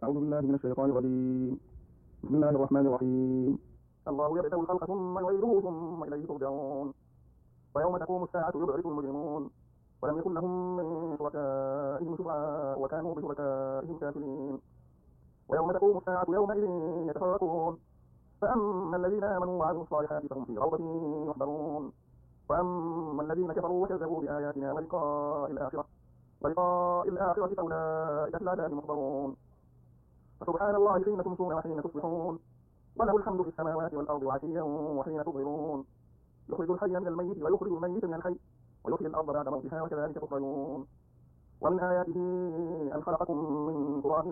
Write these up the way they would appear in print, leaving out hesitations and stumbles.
أعوذ بالله من الشيطان الرجيم. بسم الله الرحمن الرحيم. الله يبدأ الخلق ثم يعيده ثم إليه ترجعون. ويوم تقوم الساعة يبعث المجرمون ولم يكن لهم من شركائهم شفعاء وكانوا بشركائهم كافرين. ويوم تقوم الساعة يومئذ يتفرقون فأما الذين آمنوا وعملوا الصالحات فهم في روضة يحبرون وأما الذين كفروا وكذبوا بآياتنا ولقاء الآخرة فأولئك في العذاب محضرون. فسبحان الله حين تمسون وحين تصبحون وله الحمد في السماوات والأرض وعشيا وحين تظهرون. يخرج الحي من الميت ويخرج الميت من الحي ويحيي الأرض بعد موتها وكذلك تخرجون. ومن آياته أن خلقكم من تراب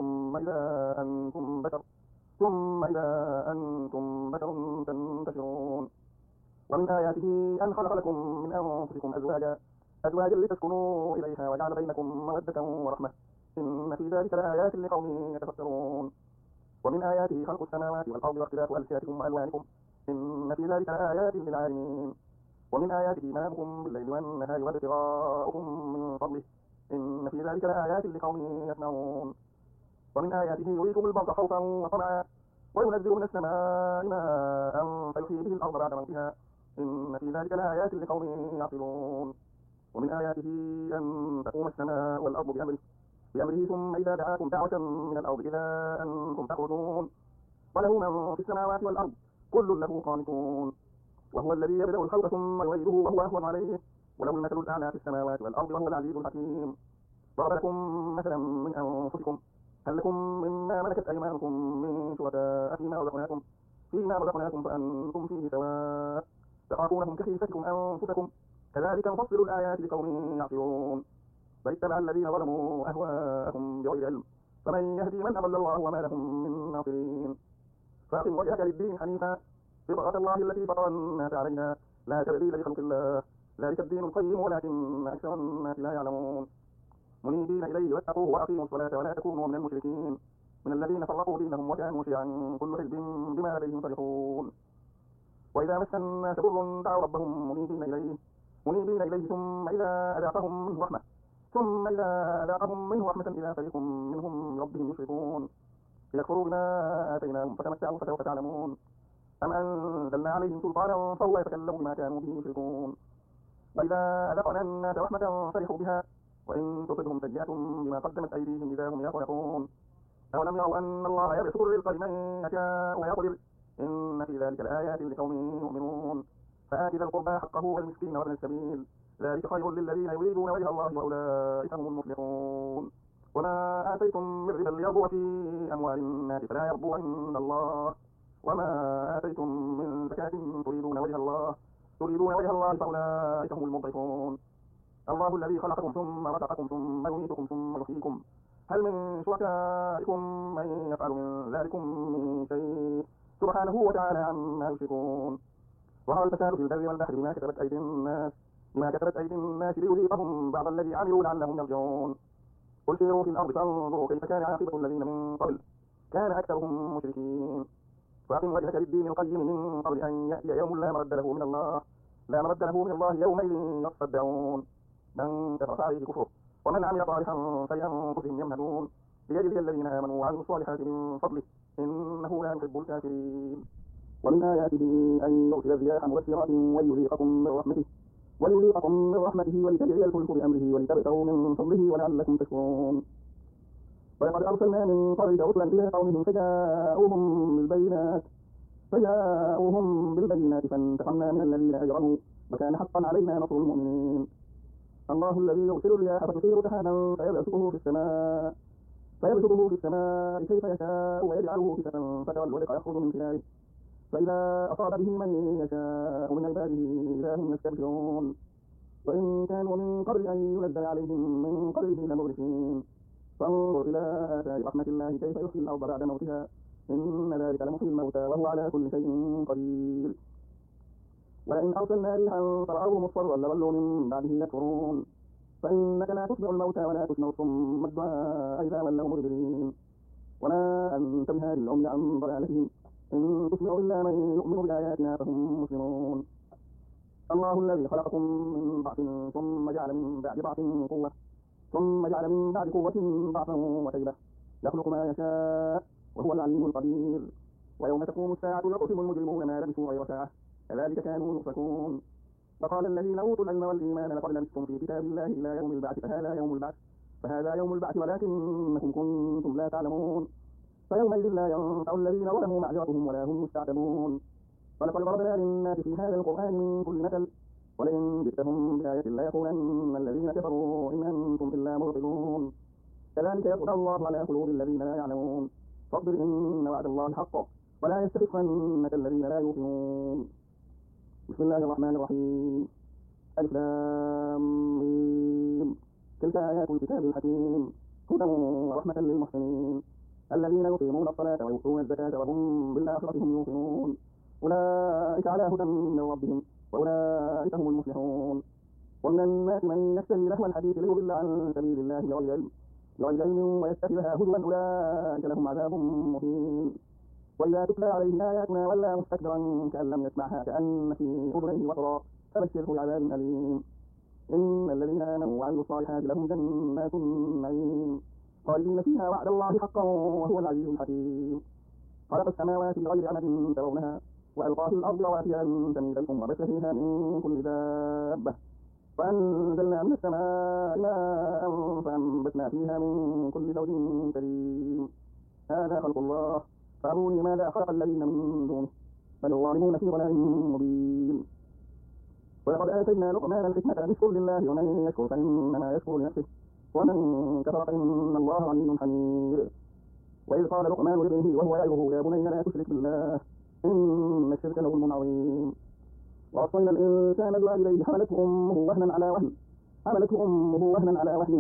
ثم إذا أنتم بشر تنتشرون. ومن آياته أن خلق لكم من أنفسكم أزواجا لتسكنوا إليها وجعل بينكم مودة ورحمة إن في ذلك لآيات لقوم يتفكرون. ومن آياته خلق السماوات والأرض واختلاف ألسنتكم وألوانكم إن في ذلك لآيات للعالمين. ومن آياته منامكم بالليل والنهار وابتغاؤكم من فضله إن في ذلك لآيات لقوم يسمعون. ومن آياته يريكم البرق خوفا وطمعا وينزل من السماء ماء فيحيي به الأرض بعد موتها إن في ذلك لآيات لقوم يعقلون. ومن آياته أن تقوم السماء والأرض بأمره ثم إذا دعاكم دعوة من الأرض إذا أنتم تخرجون. وله من في السماوات والأرض كل له قانتون. وهو الذي يبدأ الخلق ثم يعيده وهو أهون عليه وله المثل الأعلى في السماوات والأرض وهو العزيز الحكيم. ضرب لكم مثلا من أنفسكم هل لكم مما ملكت أيمانكم من شركاء فيما رزقناكم فأنتم فيه سواء تخافونهم كخيفتكم أنفسكم كذلك نفصل الآيات لقوم يعقلون. بل اتبع الذين ظلموا أهواءهم بغير علم فمن يهدي من أضل الله وما لهم من ناصرين. فأقم وجهك للدين حنيفا فطرة الله التي فطر الناس عليها لا تبديل لخلق الله ذلك الدين القيم ولكن أكثر الناس لا يعلمون. منيبين إليه واتقوه وأقيموا الصلاة ولا تكونوا من المشركين من الذين فرقوا دينهم وكانوا شيعا كل حزب بما لديهم فرحون. وإذا مس الناس ضر دعوا ربهم منيبين إليه ثم إذا أذاقهم منه رحمة إذا فريق منهم بربهم يشركون ليكفروا بما آتيناهم فتمتعوا فسوف تعلمون. أم أنزلنا عليهم سلطانا فهو يتكلم بما كانوا به يشركون. وإذا أذقنا الناس رحمة فرحوا بها وإن تصبهم سيئة بما قدمت أيديهم إذا هم يقنطون. أولم يروا أن الله يبسط الرزق لمن يشاء ويقدر إن في ذلك لآيات لقوم يؤمنون. فآت ذا القربى حقه والمسكين وابن السبيل ذلك خير للذين يريدون وجه الله وأولئك هم المفلحون. وما آتيتم من ربا ليربو في أموال الناس فلا يربو عند الله وما آتيتم من زكاة تريدون وجه الله فأولئك هم المضعفون. الله الذي خلقكم ثم رزقكم ثم يميتكم ثم يحييكم هل من شركائكم من يفعل من ذلكم من شيء سبحانه وتعالى عما يشركون. ظهر الفساد في البر والبحر بما كسبت أيدي الناس ليذيقهم بعض الذي عملوا لعلهم يرجعون. قل سيروا في الأرض فانظروا كيف كان عاقبة الذين من قبل كان أكثرهم مشركين. فأقم وجهك للدين القيم من قبل أن يأتي يوم لا مرد له من الله يومئذ يصدعون. من كفر فعليه كفره ومن عمل صالحا فلأنفسهم يمهدون ليجزي الذين آمنوا وعملوا الصالحات من فضله إنه لا يحب الكافرين. ومن آياته أن يرسل الرياح مبشرات وليذيقكم من رحمته ولتجري الفلك بأمره ولتبتغوا من فضله ولعلكم تشكرون. ولقد أرسلنا من قبلك رسلا إلى قومهم فجاءوهم بالبينات فانتقمنا من الذين أجرموا وكان حقا علينا نصر المؤمنين. الله الذي يرسل الرياح فتثير سحابا فيبسطه في السماء كيف يشاء ويجعله كسفا فترى الودق يخرج من خلاله فإذا أصاب به من يشاء من عباده إذا هم يستبشرون. وإن كانوا من قبل أن ينزل عليهم من قبله لمبلسين. فانظر إلى آثار رحمة الله كيف يحيي الأرض بعد موتها إن ذلك لمحيي الموتى وهو على كل شيء قدير. ولئن أرسلنا ريحا فرأوه مصفرا لظلوا من بعده يكفرون. فإنك لا تسمع الموتى ولا تسمع الصم الدعاء إذا ولوا مدبرين. وما أنت بهادي العمي عن ضلالتهم إن تسمع إلا من يؤمن بآياتنا فهم مسلمون. الله الذي خلقكم من ضعف ثم جعل من بعد قوة ضعفا وشيبة يخلق ما يشاء وهو العليم القدير ويوم تقوم الساعة يقسم المجرمون ما لبثوا غير ساعة كذلك كانوا يؤفكون وقال الذين أوتوا العلم والإيمان لقد لبثتم في كتاب الله إلى يوم البعث فهذا يوم البعث ولكنكم كنتم لا تعلمون فيومئذ لا ينفع الذين ظلموا معذرتهم ولا هم يستعتبون ولقد ضربنا للناس في هذا القرآن من كل مثل ولئن جئتهم بآية ليقولن الذين كفروا إن أنتم إلا مبطلون كذلك يطبع الله على قلوب الذين لا يعلمون فاصبر إن وعد الله حق ولا يستخفنك الذين لا يوقنون بسم الله الرحمن الرحيم ألف لام ميم تلك آيات الكتاب الحكيم هدى ورحمة للمحسنين الذين يقيمون الصلاة ويؤتون الزكاة وهم بالآخرة هم يوقنون أولئك على هدى من ربهم وأولئك هم المفلحون ومن الناس من يشتري لهو الحديث ليضل عن سبيل الله بغير علم ويتخذها هزوا أولئك لهم عذاب مهين وإذا تتلى عليه آياتنا ولى مستكبرا كأن لم يسمعها كأن في أذنيه وقرا فبشره بعذاب أليم إن الذين آمنوا وعملوا الصالحات لهم جنات النعيم خالدين فيها وعد الله حقا وهو العزيز الحكيم خلق السماوات بغير عمد ترونها وألقى في الأرض رواسي أن تميد بكم وبث فيها من كل دابة وأنزلنا من السماء ماء فأنبتنا فيها من كل زوج كريم هذا خلق الله فأروني ماذا خلق الذين من دونه بل الظالمون في ضلال مبين ولقد آتينا لقمان الحكمة أن اشكر لله ومن يشكر فإنما يشكر لنفسه ومن كفر فإن الله غني حميد وإذ قال لقمان لابنه وهو يعظه يا بني لا تشرك بالله إن الشرك لظلم عظيم ووصينا الإنسان بوالديه حملته أمه وهنا على وهن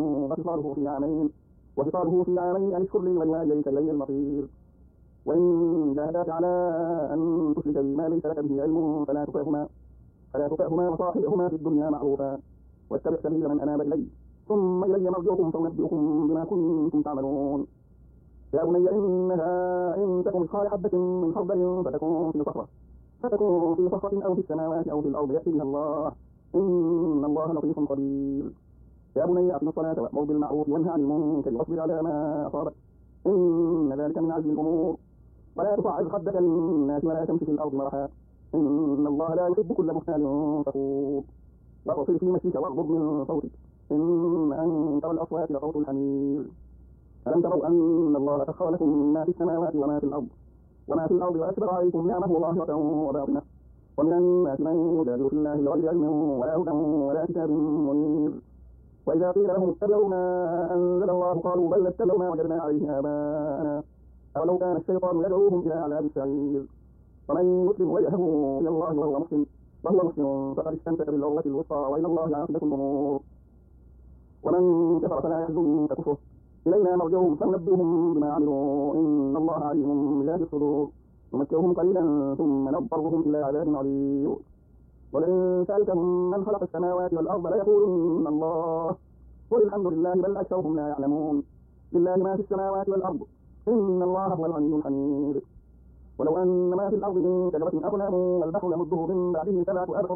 وفصاله في عامين أن اشكر لي ولوالديك إلي المصير وإن جاهداك على أن تشرك بي ما ليس لك به علم فلا تطعهما وصاحبهما في الدنيا معروفا واتبع سبيل من أناب إلي ثم إلي مرجعكم فأنبئكم بما كنتم تعملون يا بني إنها إن تكن مثقال حبة من خردل فتكون في صخرة أو في السماوات أو في الأرض يأتي بها الله إن الله لطيف خبير يا بني أقم الصلاة وأمر بالمعروف وانهى عن المنكر واصبر على ما أصابك إن ذلك من عزم الأمور ولا تصعد خدك للناس ولا تمشي في الأرض مرحا إن الله لا يحب كل مختال فخور واقصر في مشيك واغضض من صوتك إن أنكر الأصوات لصوت الحمير ألم تروا أن الله سخر لكم ما في السماوات وما في الأرض وأسبغ عليكم نعمه ظاهرة وباطنة ومن الناس من يجادل في الله بغير علم ولا هدى ولا كتاب منير وإذا قيل لهم اتبعوا ما أنزل الله قالوا بل نتبع ما وجدنا عليه آباءنا أولو كان الشيطان يدعوهم إلى عذاب السعير ومن يسلم وجهه إلى الله وهو محسن فقد استمسك بالعروة الوثقى وإلى الله عاقبة الأمور ومن كفر فلا يحزنك كفره إلينا مرجعهم فننبئهم بما عملوا إن الله عليم بذات الصدور نمتعهم قليلا ثم نضطرهم إلى عذاب عظيم ولئن سألتهم من خلق السماوات والأرض ليقولن الله قل الحمد لله بل أكثرهم لا يعلمون لله ما في السماوات والأرض إن الله هو الغني الحميد ولو أن ما في الأرض من شجرة أقلام والبحر يمده من بعده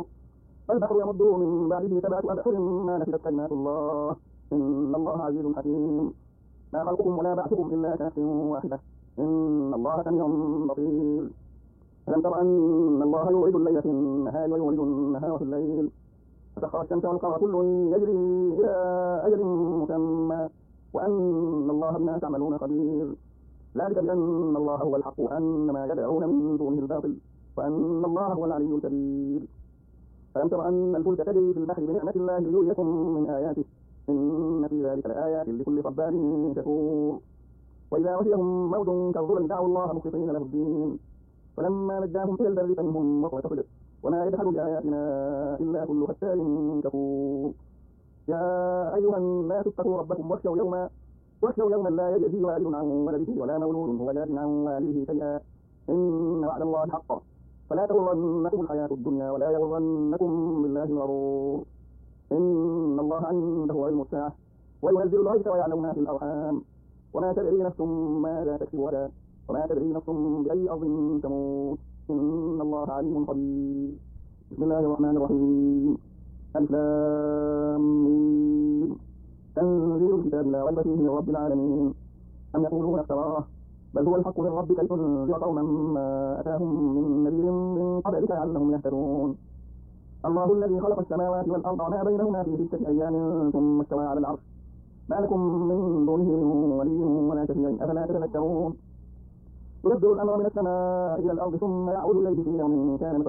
سبعة أبحر ما نفدت كلمات الله إن الله عزيز حكيم ما خلقكم ولا بعثكم إلا كنفس واحدة إن الله سميع بصير ألم تر أن الله يولد الليل في النهار ويولد النهار في الليل فسخر الشمس والقمر كل يجري إلى أجل مسمى وأن الله بما تعملون خبير ذلك بأن الله هو الحق وأن ما يدعون من دونه الباطل وأن الله هو العلي الكبير ألم تر أن الفلك تجري في البحر بنعمة الله ليريكم من آياته إن في ذلك لآيات لكل صبار شكور وإذا غشيهم موج كالظلل دعوا الله مخلصين له الدين فلما نجاهم إلى البر فمنهم مخلص وما يجحد بآياتنا إلا كل ختار كفور يا أيها الناس اتقوا ربكم واخشوا يوما لا يجزي والد عن ولده ولا مولود هو جاز عن والده شيئا إن وعد الله حق فلا تغرنكم الحياة الدنيا ولا يغرنكم بالله الغرور إن الله عنده علم الساعة وينزل الغيث ويعلم ما في الأرحام وما تدري نفس ماذا تكسب غدا وما تدري نفس بأي أرض تموت إن الله عليم خبير بسم الله الرحمن الرحيم ألف لام ميم تنزيل الكتاب لا ريب فيه من رب العالمين أم يقولون افتراه بل هو الحق من ربك لتنذر قوما ما أتاهم من نذير من قبلك لعلهم يهتدون. الله الذي خلق السماوات والأرض وما بينهما في 6 أيام ثم استوى على العرش ما لكم من دونه من ولي ولا شفيع أفلا تتذكرون. يدبر الأمر من السماء إلى الأرض ثم يعود إليه في يوم كان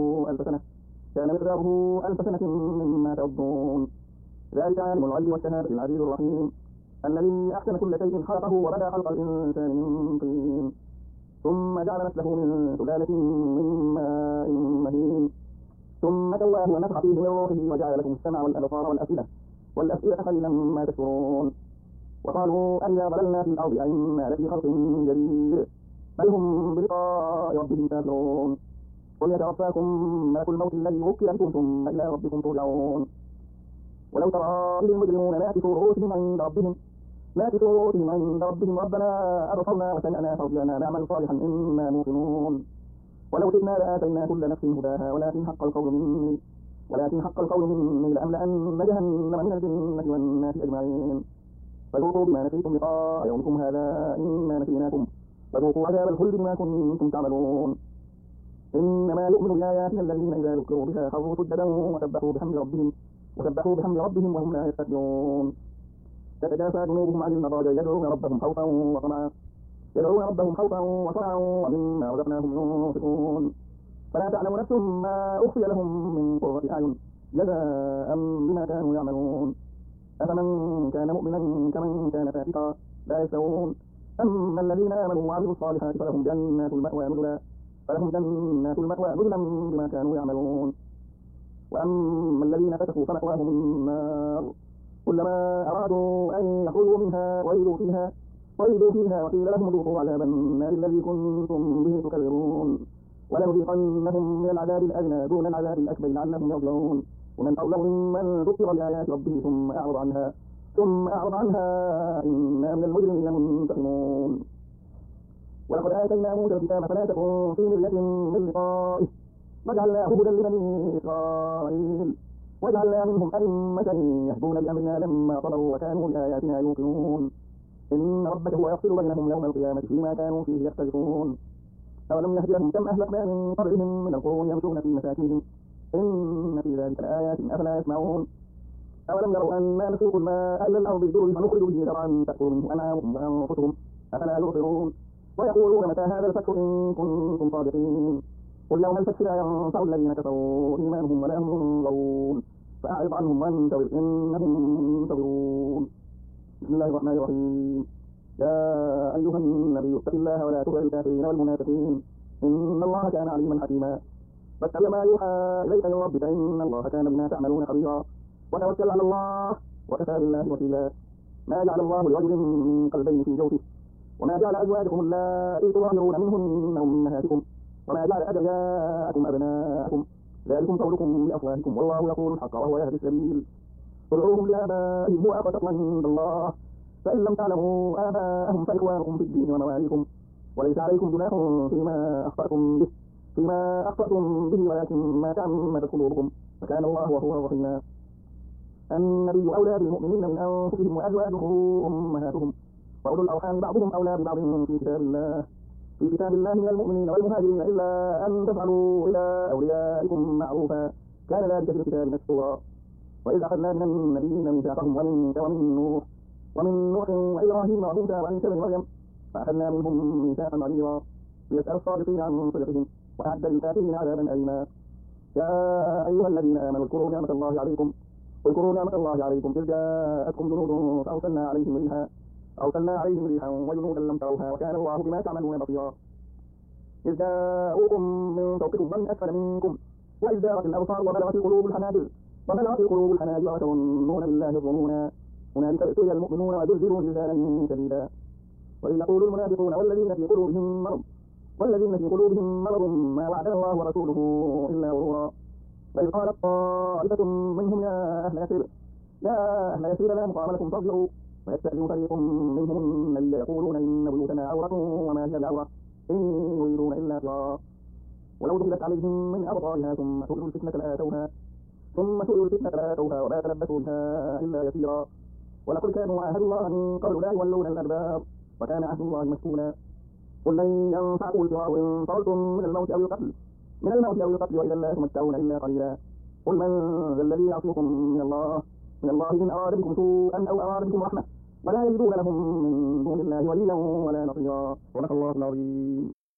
مقداره ألف سنة مما تعدون. ذلك عالم الغيب والشهادة العزيز الرحيم الذي أحسن كل شيء خلقه وبدأ خلق الإنسان من طين ثم جعل نسله من سلالة من ماء مهين ثم سواه ونفخ فيه من روحه وجعل لكم السمع والأبصار والأفئدة قليلا ما تشكرون. وقالوا أئذا ضللنا في الأرض أئنا لفي خلق جديد بل هم بلقاء ربهم كافرون. قل يتوفاكم ملك الموت الذي وكل بكم ثم إلى ربكم ترجعون. ولو ترى إذ المجرمون ناكسوا رؤوسهم عند ربهم ربنا أبصرنا وسمعنا فارجعنا نعمل صالحا إنا موقنون. ولو شئنا لآتينا كل نفس هداها ولكن حق القول مني لأملأن جهنم من الجنة والناس أجمعين. فذوقوا بما نسيتم لقاء يومكم هذا إنا نسيناكم فذوقوا عذاب الخلد بما كنتم تعملون. إنما يؤمن بآياتنا الذين إذا ذكروا بها خروا سجدا وسبحوا بحمد ربهم وهم لا يستكبرون. تتجافى جنوبهم عن المضاجع يدعون ربهم خوفا وطمعا ومما رزقناهم ينفقون. فلا تعلم نفس ما أخفي لهم من قرة أعين جزاء بما كانوا يعملون. أفمن كان مؤمنا كمن كان فاسقا لا يستوون. أما الذين آمنوا وعملوا الصالحات فلهم جنات المأوى نزلا بما كانوا يعملون. وأما الذين فسقوا فمأواهم النار كلما أرادوا أن يخرجوا منها وعيدوا فيها وقيل لهم ذوقوا عذاب النار الذي كنتم به تكذبون. ولنذيقنهم من العذاب الأدنى دون العذاب الأكبر لعلهم يرجعون. ومن أظلم ممن ذكر بآيات ربه ثم أعرض عنها إنا من المجرمين منتقمون. ولقد آتينا موسى الكتاب فلا تكن في مرية من لقائه وجعلناه هدى لبني إسرائيل وجعلنا منهم أئمة يهدون بأمرنا لما صبروا وكانوا بآياتنا يوقنون. إن ربك هو يفصل بينهم يوم القيامة فيما كانوا فيه يختلفون. أولم يهد لهم كم أهلكنا من قبلهم من القرون يمشون في مساكنهم إن في ذلك لآيات أفلا يسمعون. أولم يروا أنا نسوق الماء إلى الأرض الجرز فنخرج به زرعا تأكل منه أنعامهم وأنفسهم أفلا يبصرون. ويقولون متى هذا الفتح إن كنتم صادقين. قل يوم الفتح لا ينفع الذين كفروا إيمانهم ولا هم ينظرون فأعرض عنهم وانتظر إنهم منتظرون. بسم الله الرحمن الرحيم. يا أيها النبي اتق الله ولا تطع الكافرين والمنافقين إن الله كان عليما حكيما. فاتبع ما يوحى إليك من ربك إن الله كان بما تعملون خبيرا. وتوكل على الله وكفى بالله وكيلا. ما جعل الله لرجل من قلبين في جوفه وما جعل أزواجكم اللائي تظاهرون منهن أمهاتكم وما جعل أدعياءكم أبناءكم ذلكم قولكم بأفواهكم والله يقول الحق وهو يهدي السبيل. ادعوهم لآبائهم هو أقسط عند الله فإن لم تعلموا آباءهم فإخوانكم في الدين ومواليكم وليس عليكم جناح فيما أخطأتم به ولكن ما تعمدت قلوبكم فكان الله غفورا رحيما. النبي أولى بالمؤمنين من أنفسهم وأزواجه أمهاتهم وأولو الأرحام بعضهم أولى ببعض في كتاب الله من المؤمنين والمهاجرين إلا أن تفعلوا إلى أوليائكم معروفا كان ذلك في الكتاب مسطورا. وإذ أخذنا من النبيين ميثاقهم ومنك ومن نوح وإبراهيم وموسى وعيسى بن مريم فأخذنا منهم ميثاقا غليظا ليسأل الصادقين عن صدقهم وأعد للكافرين عذابا أليما. يا أيها الذين آمنوا اذكروا نعمة الله عليكم إذ جاءتكم جنود فأرسلنا عليهم ريحا وجنودا لم تروها وكان الله بما تعملون بصيرا. إذ جاءوكم من فوقكم ومن أسفل منكم وإذ زاغت الأبصار وبلغت القلوب الحناجر وتظنون بالله الظنونا هنالك ابتلي المؤمنون وزلزلوا زلزالا شديدا. وإذ يقول المنافقون والذين في قلوبهم مرض ما وعدنا الله ورسوله إلا غرورا. وإذ قالت طائفة منهم يا أهل يثرب لا مقام لكم فارجعوا ويستأذن فريق منهم النبي يقولون إن بيوتنا عورة وما هي بعورة إن يريدون إلا فرارا. ولو دخلت عليهم من أبصارها ثم سئلوا الفتنة لآتوها وما تلبثوا بها إلا يسيرا. ولقد كانوا عاهدوا الله من قبل لا يولون الأدبار وكان عهد الله مسؤولا. قل لن ينفعكم الفرار إن فررتم من الموت أو القتل وإذا لا تمتعون إلا قليلا. قل من ذا الذي يعصمكم من الله إن أراد بكم سوءا أو أراد بكم رحمة ولا يجدون لهم من دون الله وليا ولا نصيرا. صدق الله العظيم.